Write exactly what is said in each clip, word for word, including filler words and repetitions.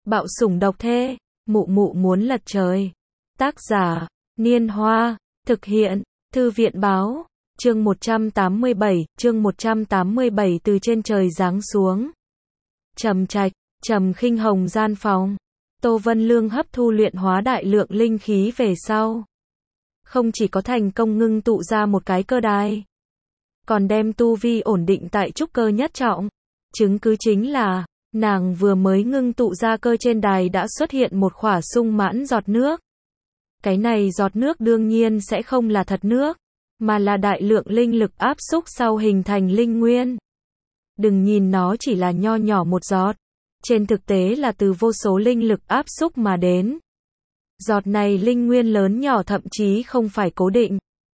Bạo sủng độc thê, mụ mụ muốn lật trời. Tác giả, Niên Hoa, thực hiện, Thư viện Báo, chương một trăm tám mươi bảy, chương một trăm tám mươi bảy từ trên trời giáng xuống. Trầm trạch, Trầm Khinh Hồng gian phòng. Tô Vân Lương hấp thu luyện hóa đại lượng linh khí về sau. Không chỉ có thành công ngưng tụ ra một cái cơ đài, còn đem tu vi ổn định tại trúc cơ nhất trọng. Chứng cứ chính là, nàng vừa mới ngưng tụ ra cơ trên đài đã xuất hiện một khỏa sung mãn giọt nước. Cái này giọt nước đương nhiên sẽ không là thật nước, mà là đại lượng linh lực áp xúc sau hình thành linh nguyên. Đừng nhìn nó chỉ là nho nhỏ một giọt, trên thực tế là từ vô số linh lực áp xúc mà đến. Giọt này linh nguyên lớn nhỏ thậm chí không phải cố định,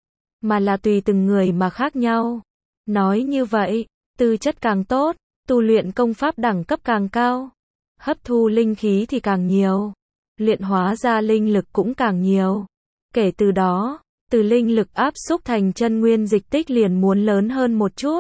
mà là tùy từng người mà khác nhau. Nói như vậy, tư chất càng tốt, tu luyện công pháp đẳng cấp càng cao, hấp thu linh khí thì càng nhiều, luyện hóa ra linh lực cũng càng nhiều. Kể từ đó, từ linh lực áp xúc thành chân nguyên dịch tích liền muốn lớn hơn một chút.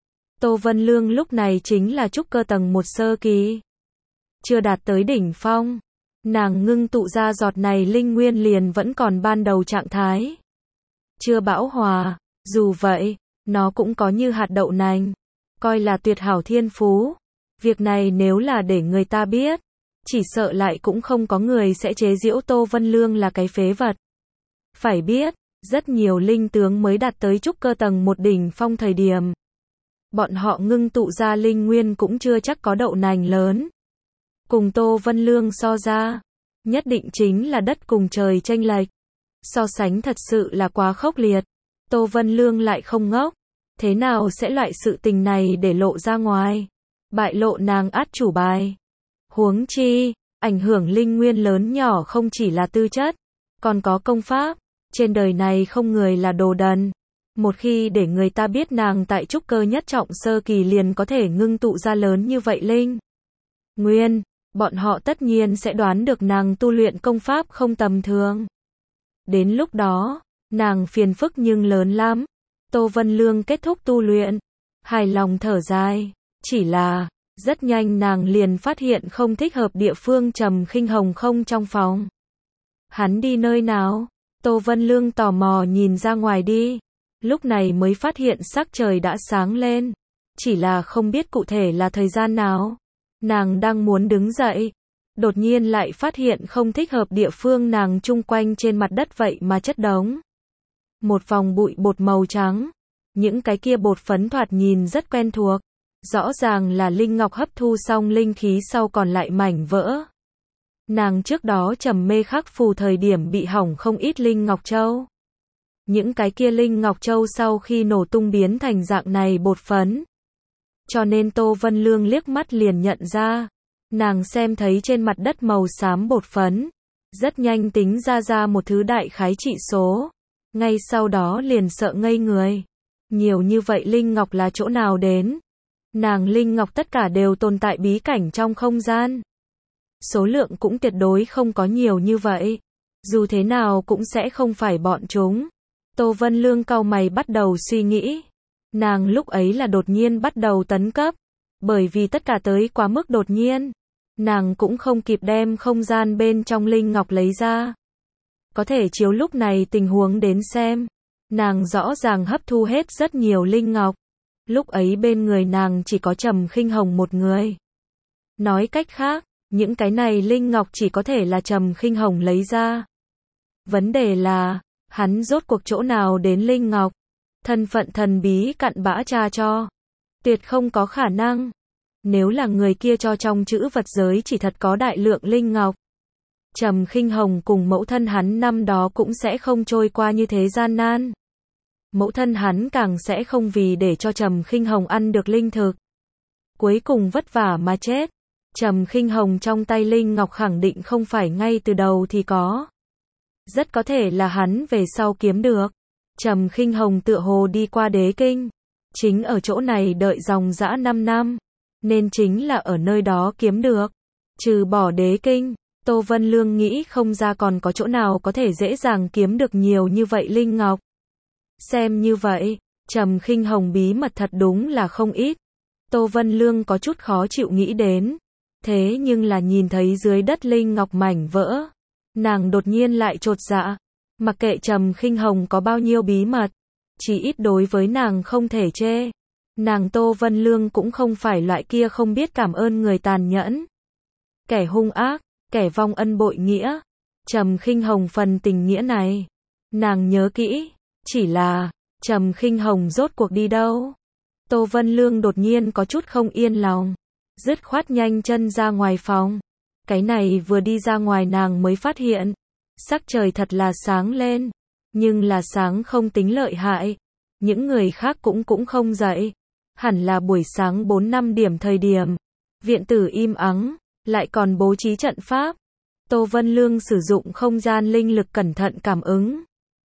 Tô Vân Lương lúc này chính là trúc cơ tầng một sơ kỳ, chưa đạt tới đỉnh phong. Nàng ngưng tụ ra giọt này linh nguyên liền vẫn còn ban đầu trạng thái, chưa bão hòa. Dù vậy, nó cũng có như hạt đậu nành, coi là tuyệt hảo thiên phú. Việc này nếu là để người ta biết, chỉ sợ lại cũng không có người sẽ chế giễu Tô Vân Lương là cái phế vật. Phải biết, rất nhiều linh tướng mới đạt tới trúc cơ tầng một đỉnh phong thời điểm, bọn họ ngưng tụ ra linh nguyên cũng chưa chắc có đậu nành lớn. Cùng Tô Vân Lương so ra, nhất định chính là đất cùng trời chênh lệch. So sánh thật sự là quá khốc liệt. Tô Vân Lương lại không ngốc, thế nào sẽ loại sự tình này để lộ ra ngoài, bại lộ nàng át chủ bài. Huống chi, ảnh hưởng linh nguyên lớn nhỏ không chỉ là tư chất, còn có công pháp. Trên đời này không người là đồ đần. Một khi để người ta biết nàng tại trúc cơ nhất trọng sơ kỳ liền có thể ngưng tụ ra lớn như vậy linh nguyên, bọn họ tất nhiên sẽ đoán được nàng tu luyện công pháp không tầm thường. Đến lúc đó, nàng phiền phức nhưng lớn lắm. Tô Vân Lương kết thúc tu luyện, hài lòng thở dài. Chỉ là, rất nhanh nàng liền phát hiện không thích hợp địa phương. Trầm Khinh Hồng không trong phòng. Hắn đi nơi nào? Tô Vân Lương tò mò nhìn ra ngoài đi. Lúc này mới phát hiện sắc trời đã sáng lên, chỉ là không biết cụ thể là thời gian nào. Nàng đang muốn đứng dậy, đột nhiên lại phát hiện không thích hợp địa phương. Nàng chung quanh trên mặt đất vậy mà chất đống một vòng bụi bột màu trắng. Những cái kia bột phấn thoạt nhìn rất quen thuộc, rõ ràng là linh ngọc hấp thu xong linh khí sau còn lại mảnh vỡ. Nàng trước đó trầm mê khắc phù thời điểm bị hỏng không ít linh ngọc châu. Những cái kia linh ngọc châu sau khi nổ tung biến thành dạng này bột phấn, cho nên Tô Vân Lương liếc mắt liền nhận ra. Nàng xem thấy trên mặt đất màu xám bột phấn, rất nhanh tính ra ra một thứ đại khái trị số. Ngay sau đó liền sợ ngây người. Nhiều như vậy linh ngọc là chỗ nào đến? Nàng linh ngọc tất cả đều tồn tại bí cảnh trong không gian, số lượng cũng tuyệt đối không có nhiều như vậy. Dù thế nào cũng sẽ không phải bọn chúng. Tô Vân Lương cau mày bắt đầu suy nghĩ. Nàng lúc ấy là đột nhiên bắt đầu tấn cấp, bởi vì tất cả tới quá mức đột nhiên. Nàng cũng không kịp đem không gian bên trong linh ngọc lấy ra. Có thể chiếu lúc này tình huống đến xem, nàng rõ ràng hấp thu hết rất nhiều linh ngọc. Lúc ấy bên người nàng chỉ có Trầm Khinh Hồng một người. Nói cách khác, những cái này linh ngọc chỉ có thể là Trầm Khinh Hồng lấy ra. Vấn đề là, hắn rốt cuộc chỗ nào đến linh ngọc? Thân phận thần bí cặn bã tra cho, tuyệt không có khả năng. Nếu là người kia cho trong chữ vật giới chỉ thật có đại lượng linh ngọc, Trầm Khinh Hồng cùng mẫu thân hắn năm đó cũng sẽ không trôi qua như thế gian nan. Mẫu thân hắn càng sẽ không vì để cho Trầm Khinh Hồng ăn được linh thực, cuối cùng vất vả mà chết. Trầm Khinh Hồng trong tay linh ngọc khẳng định không phải ngay từ đầu thì có, rất có thể là hắn về sau kiếm được. Trầm Khinh Hồng tựa hồ đi qua đế kinh, chính ở chỗ này đợi dòng dã năm năm, nên chính là ở nơi đó kiếm được. Trừ bỏ đế kinh, Tô Vân Lương nghĩ không ra còn có chỗ nào có thể dễ dàng kiếm được nhiều như vậy linh ngọc. Xem như vậy, Trầm Khinh Hồng bí mật thật đúng là không ít. Tô Vân Lương có chút khó chịu nghĩ đến. thế nhưng là nhìn thấy dưới đất linh ngọc mảnh vỡ, nàng đột nhiên lại chột dạ, mặc kệ Trầm Khinh Hồng có bao nhiêu bí mật, chỉ ít đối với nàng không thể chê. Nàng Tô Vân Lương cũng không phải loại kia không biết cảm ơn người tàn nhẫn, kẻ hung ác, kẻ vong ân bội nghĩa. Trầm Khinh Hồng phần tình nghĩa này, nàng nhớ kỹ, chỉ là, Trầm Khinh Hồng rốt cuộc đi đâu? Tô Vân Lương đột nhiên có chút không yên lòng, dứt khoát nhanh chân ra ngoài phòng. Cái này vừa đi ra ngoài nàng mới phát hiện, sắc trời thật là sáng lên, nhưng là sáng không tính lợi hại. Những người khác cũng cũng không dậy, hẳn là buổi sáng bốn năm điểm thời điểm. Viện tử im ắng, lại còn bố trí trận pháp. Tô Vân Lương sử dụng không gian linh lực cẩn thận cảm ứng,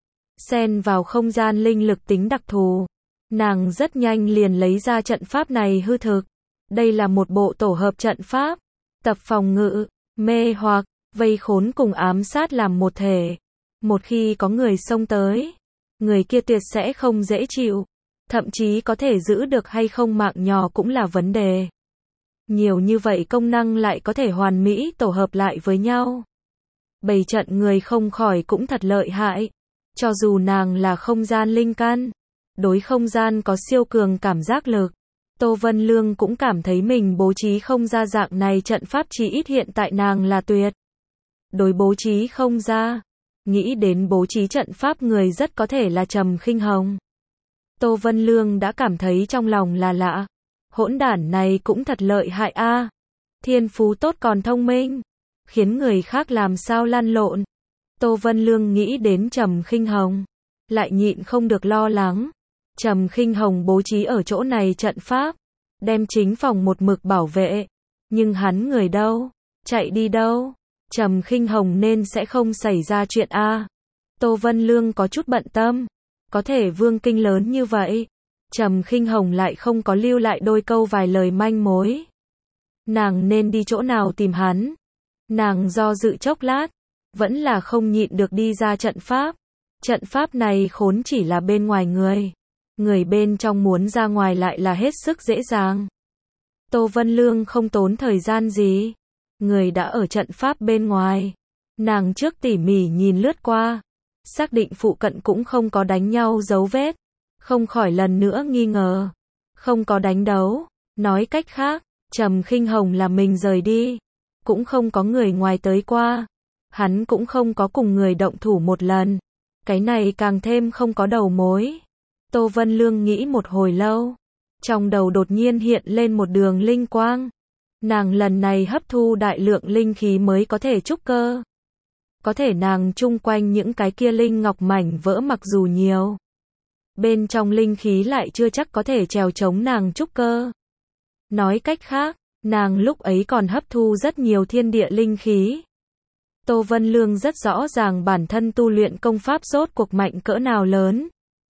xen vào không gian linh lực tính đặc thù. Nàng rất nhanh liền lấy ra trận pháp này hư thực. Đây là một bộ tổ hợp trận pháp, tập phòng ngự, mê hoặc, vây khốn cùng ám sát làm một thể. Một khi có người xông tới, người kia tuyệt sẽ không dễ chịu, thậm chí có thể giữ được hay không mạng nhỏ cũng là vấn đề. Nhiều như vậy công năng lại có thể hoàn mỹ tổ hợp lại với nhau. Bày trận người không khỏi cũng thật lợi hại. Cho dù nàng là không gian linh căn, đối không gian có siêu cường cảm giác lực, Tô Vân Lương cũng cảm thấy mình bố trí không ra dạng này trận pháp, chỉ ít hiện tại nàng là tuyệt đối bố trí không ra. Nghĩ đến bố trí trận pháp người rất có thể là Trầm Khinh Hồng. Tô Vân Lương đã cảm thấy trong lòng là lạ. Hỗn đản này cũng thật lợi hại a. Thiên phú tốt còn thông minh, khiến người khác làm sao lăn lộn. Tô Vân Lương nghĩ đến Trầm Khinh Hồng, lại nhịn không được lo lắng. Trầm Khinh Hồng bố trí ở chỗ này trận pháp, đem chính phòng một mực bảo vệ, nhưng hắn người đâu, chạy đi đâu? Trầm Khinh Hồng nên sẽ không xảy ra chuyện a. Tô Vân Lương có chút bận tâm, có thể vương kinh lớn như vậy, Trầm Khinh Hồng lại không có lưu lại đôi câu vài lời manh mối. Nàng nên đi chỗ nào tìm hắn? Nàng do dự chốc lát, vẫn là không nhịn được đi ra trận pháp. Trận pháp này khốn chỉ là bên ngoài người, người bên trong muốn ra ngoài lại là hết sức dễ dàng. Tô Vân Lương không tốn thời gian gì, người đã ở trận pháp bên ngoài. Nàng trước tỉ mỉ nhìn lướt qua, xác định phụ cận cũng không có đánh nhau dấu vết, không khỏi lần nữa nghi ngờ, không có đánh đấu. Nói cách khác, Trầm Khinh Hồng là mình rời đi, cũng không có người ngoài tới qua, hắn cũng không có cùng người động thủ một lần. Cái này càng thêm không có đầu mối. Tô Vân Lương nghĩ một hồi lâu, trong đầu đột nhiên hiện lên một đường linh quang. Nàng lần này hấp thu đại lượng linh khí mới có thể trúc cơ. Có thể nàng chung quanh những cái kia linh ngọc mảnh vỡ mặc dù nhiều, bên trong linh khí lại chưa chắc có thể trèo chống nàng trúc cơ. Nói cách khác, nàng lúc ấy còn hấp thu rất nhiều thiên địa linh khí. Tô Vân Lương rất rõ ràng bản thân tu luyện công pháp rốt cuộc mạnh cỡ nào lớn.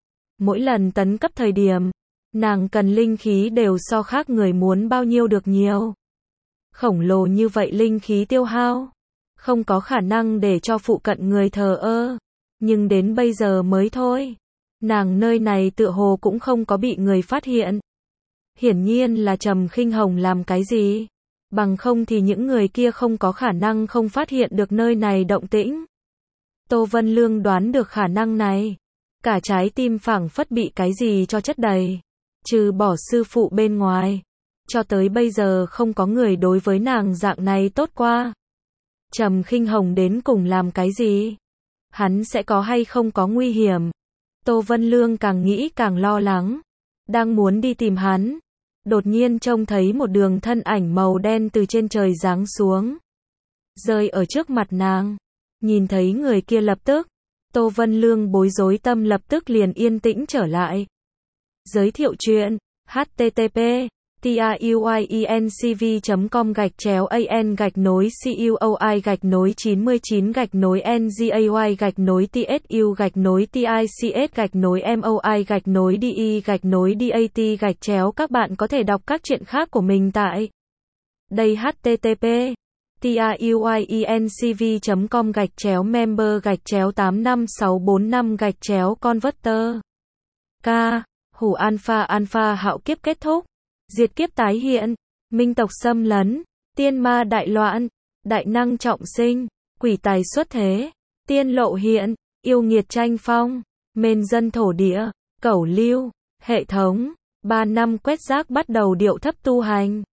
Mỗi lần tấn cấp thời điểm, nàng cần linh khí đều so khác người muốn bao nhiêu được nhiều. Khổng lồ như vậy linh khí tiêu hao, không có khả năng để cho phụ cận người thờ ơ. Nhưng đến bây giờ mới thôi, nàng nơi này tựa hồ cũng không có bị người phát hiện. Hiển nhiên là Trầm Khinh Hồng làm cái gì, bằng không thì những người kia không có khả năng không phát hiện được nơi này động tĩnh. Tô Vân Lương đoán được khả năng này, cả trái tim phảng phất bị cái gì cho chất đầy. Trừ bỏ sư phụ bên ngoài, cho tới bây giờ không có người đối với nàng dạng này tốt qua. Trầm Khinh Hồng đến cùng làm cái gì? Hắn sẽ có hay không có nguy hiểm? Tô Vân Lương càng nghĩ càng lo lắng, đang muốn đi tìm hắn, đột nhiên trông thấy một đường thân ảnh màu đen từ trên trời giáng xuống, rơi ở trước mặt nàng. Nhìn thấy người kia lập tức, Tô Vân Lương bối rối, tâm lập tức liền yên tĩnh trở lại. Giới thiệu chuyện http tuyencv chấm com gạch chéo an gạch nối cuoi gạch nối chín mươi chín gạch nối ngay gạch nối tsu gạch nối tics gạch nối moi gạch nối de gạch nối dat gạch chéo. Các bạn có thể đọc các chuyện khác của mình tại đây. Http tuyencv chấm com gạch chéo member gạch chéo tám năm sáu bốn năm gạch chéo converter. K. Hủ Alpha Alpha hạo kiếp kết thúc, diệt kiếp tái hiện, minh tộc xâm lấn, tiên ma đại loạn, đại năng trọng sinh, quỷ tài xuất thế, tiên lộ hiện, yêu nghiệt tranh phong, mên dân thổ địa, cẩu lưu, hệ thống, ba năm quét rác bắt đầu điệu thấp tu hành.